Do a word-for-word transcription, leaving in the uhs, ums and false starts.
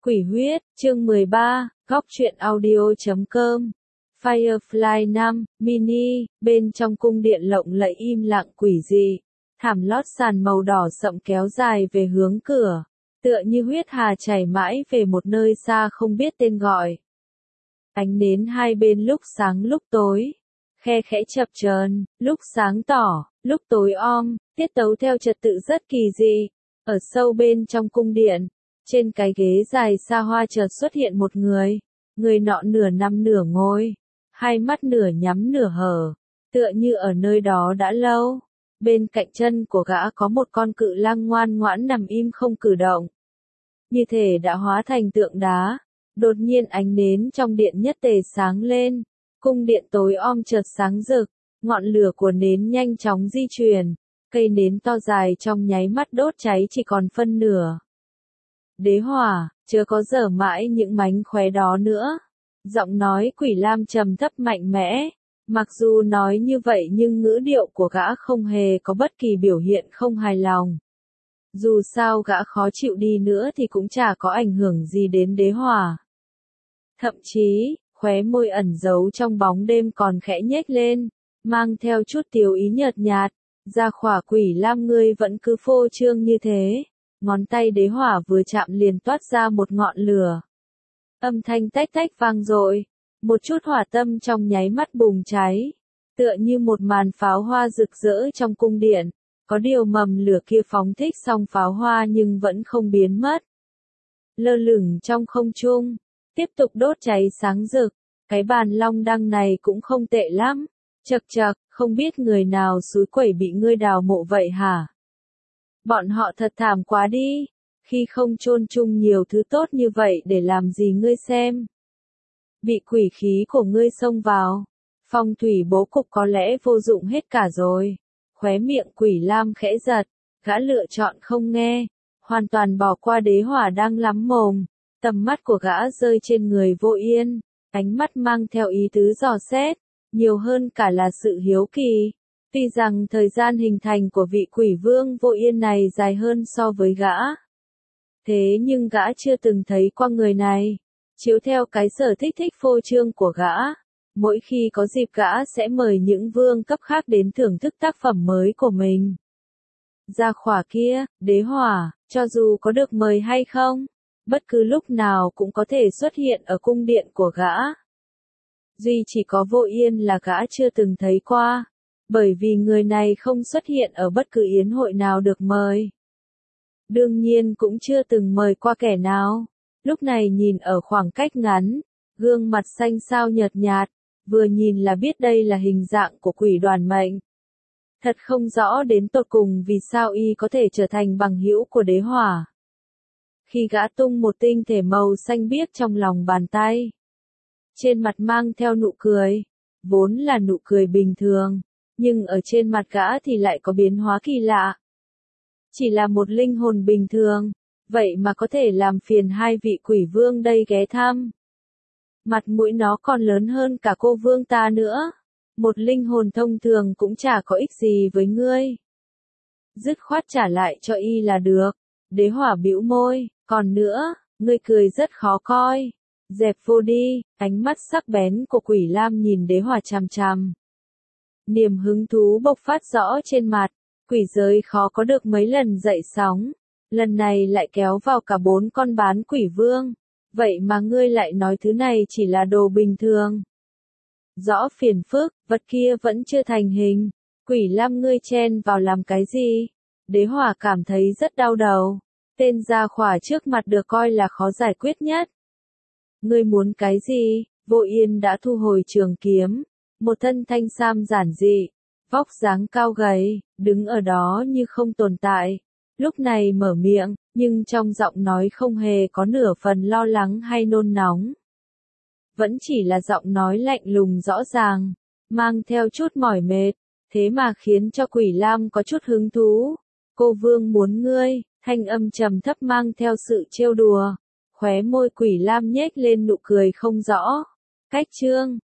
Quỷ huyết, chương mười ba, góc truyện audio chấm com. Firefly năm, mini, bên trong cung điện lộng lẫy im lặng quỷ dị. Thảm lót sàn màu đỏ sậm kéo dài về hướng cửa, tựa như huyết hà chảy mãi về một nơi xa không biết tên gọi. Ánh nến hai bên lúc sáng lúc tối, khe khẽ chập chờn, lúc sáng tỏ, lúc tối om, tiết tấu theo trật tự rất kỳ dị. Ở sâu bên trong cung điện, trên cái ghế dài xa hoa chợt xuất hiện một người, người nọ nửa nằm nửa ngồi, hai mắt nửa nhắm nửa hở, tựa như ở nơi đó đã lâu. Bên cạnh chân của gã có một con cự lang ngoan ngoãn nằm im không cử động, như thể đã hóa thành tượng đá. Đột nhiên ánh nến trong điện nhất tề sáng lên, cung điện tối om chợt sáng rực, ngọn lửa của nến nhanh chóng di chuyển, cây nến to dài trong nháy mắt đốt cháy chỉ còn phân nửa. Đế hỏa, chớ có dở mãi những mánh khóe đó nữa. Giọng nói Quỷ Lam trầm thấp mạnh mẽ, mặc dù nói như vậy nhưng ngữ điệu của gã không hề có bất kỳ biểu hiện không hài lòng. Dù sao gã khó chịu đi nữa thì cũng chả có ảnh hưởng gì đến đế hỏa. Thậm chí, khóe môi ẩn giấu trong bóng đêm còn khẽ nhếch lên, mang theo chút tiếu ý nhợt nhạt. Ra khỏa Quỷ Lam ngươi vẫn cứ phô trương như thế. Ngón tay đế hỏa vừa chạm liền toát ra một ngọn lửa. Âm thanh tách tách vang dội, một chút hỏa tâm trong nháy mắt bùng cháy, tựa như một màn pháo hoa rực rỡ trong cung điện. Có điều mầm lửa kia phóng thích xong pháo hoa nhưng vẫn không biến mất. Lơ lửng trong không trung, tiếp tục đốt cháy sáng rực. Cái bàn long đăng này cũng không tệ lắm. Chậc chậc, không biết người nào xúi quẩy bị ngươi đào mộ vậy hả? Bọn họ thật thảm quá đi, khi không chôn chung nhiều thứ tốt như vậy để làm gì ngươi xem. Bị quỷ khí của ngươi xông vào, phong thủy bố cục có lẽ vô dụng hết cả rồi. Khóe miệng Quỷ Lam khẽ giật, gã lựa chọn không nghe, hoàn toàn bỏ qua đế hỏa đang lắm mồm. Tầm mắt của gã rơi trên người Vô Yên, ánh mắt mang theo ý tứ dò xét, nhiều hơn cả là sự hiếu kỳ. Tuy rằng thời gian hình thành của vị quỷ vương Vô Yên này dài hơn so với gã. Thế nhưng gã chưa từng thấy qua người này. Chiếu theo cái sở thích thích phô trương của gã, mỗi khi có dịp gã sẽ mời những vương cấp khác đến thưởng thức tác phẩm mới của mình. Ra khỏa kia, đế hỏa, cho dù có được mời hay không, bất cứ lúc nào cũng có thể xuất hiện ở cung điện của gã. Duy chỉ có Vô Yên là gã chưa từng thấy qua, bởi vì người này không xuất hiện ở bất cứ yến hội nào được mời. Đương nhiên cũng chưa từng mời qua kẻ nào. Lúc này nhìn ở khoảng cách ngắn, gương mặt xanh xao nhợt nhạt, vừa nhìn là biết đây là hình dạng của quỷ đoàn mệnh. Thật không rõ đến tột cùng vì sao y có thể trở thành bằng hữu của đế hỏa. Khi gã tung một tinh thể màu xanh biếc trong lòng bàn tay, trên mặt mang theo nụ cười, vốn là nụ cười bình thường, nhưng ở trên mặt gã thì lại có biến hóa kỳ lạ. Chỉ là một linh hồn bình thường, vậy mà có thể làm phiền hai vị quỷ vương đây ghé thăm. Mặt mũi nó còn lớn hơn cả cô vương ta nữa. Một linh hồn thông thường cũng chả có ích gì với ngươi. Dứt khoát trả lại cho y là được. Đế hỏa bĩu môi, còn nữa, ngươi cười rất khó coi. Dẹp vô đi, ánh mắt sắc bén của Quỷ Lam nhìn đế hỏa chằm chằm. Niềm hứng thú bộc phát rõ trên mặt, quỷ giới khó có được mấy lần dậy sóng. Lần này lại kéo vào cả bốn con bán quỷ vương. Vậy mà ngươi lại nói thứ này chỉ là đồ bình thường. Rõ phiền phức, vật kia vẫn chưa thành hình. Quỷ Lam ngươi chen vào làm cái gì? Đế hỏa cảm thấy rất đau đầu. Tên gia khỏa trước mặt được coi là khó giải quyết nhất. Ngươi muốn cái gì? Vô Yên đã thu hồi trường kiếm. Một thân thanh sam giản dị, vóc dáng cao gầy, đứng ở đó như không tồn tại. Lúc này mở miệng, nhưng trong giọng nói không hề có nửa phần lo lắng hay nôn nóng. Vẫn chỉ là giọng nói lạnh lùng rõ ràng, mang theo chút mỏi mệt, thế mà khiến cho Quỷ Lam có chút hứng thú. Cô vương muốn ngươi, thanh âm trầm thấp mang theo sự trêu đùa. Khóe môi Quỷ Lam nhếch lên nụ cười không rõ. Cách chương,